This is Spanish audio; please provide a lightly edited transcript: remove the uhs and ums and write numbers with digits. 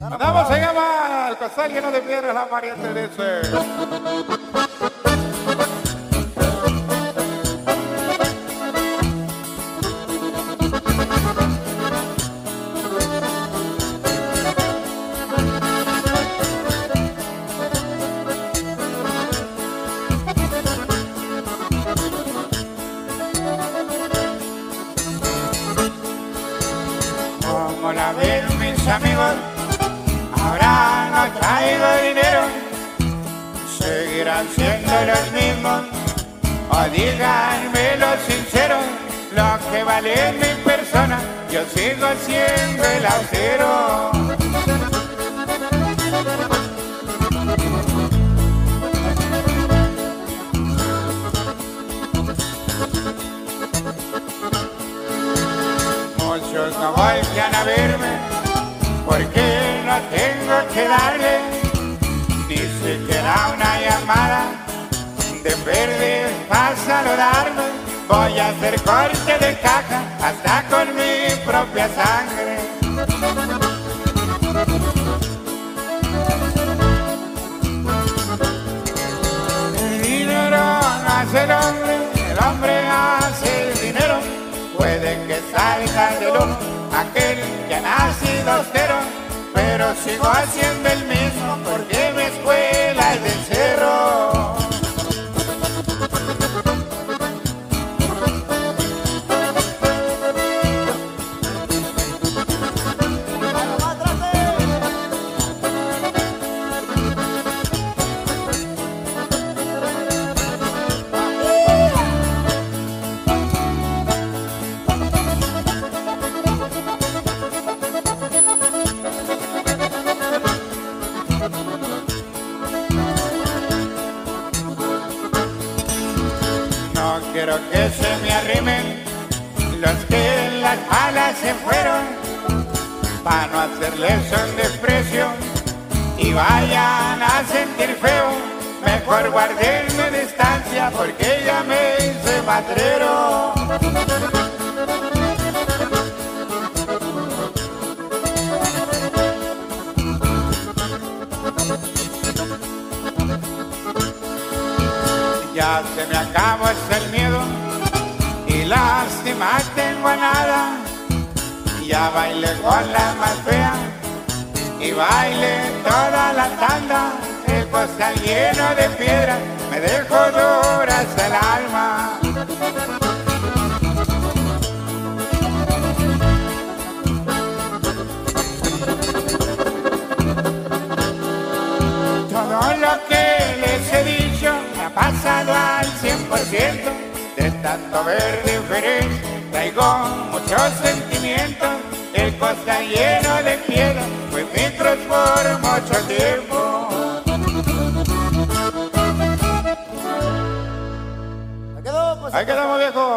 Andamos, se llama el costal lleno de piedras, la variante de ese. Como la ven mis amigos, ahora no traigo dinero, seguirán siendo los mismos, o díganmelo sincero, lo que vale en mi persona, yo sigo siendo el austero. Muchos no voltean a verme porque no tengo que darle ni siquiera una llamada de verde para saludarme. Voy a hacer corte de caja hasta con mi propia sangre. El dinero no hace el hombre hace el dinero. Puede que salga de luz aquel que ha nacido austero, pero sigo haciendo el mismo porque mi escuela es del cerro. No quiero que se me arrimen los que en las malas se fueron, para no hacerles un desprecio y vayan a sentir feo. Mejor guardenme distancia porque ya me hice patrero. Ya se me acabó el miedo y lástima tengo a nada. Ya bailé con la más fea y bailé toda la tanda. El costal lleno de piedras me dejó duras el alma. Todo lo que les he dicho me ha pasado al 100%. De tanto ver diferencia traigo muchos sentimientos. El costal lleno de piedra fue mi cruz por mucho tiempo. Ahí quedamos, viejo.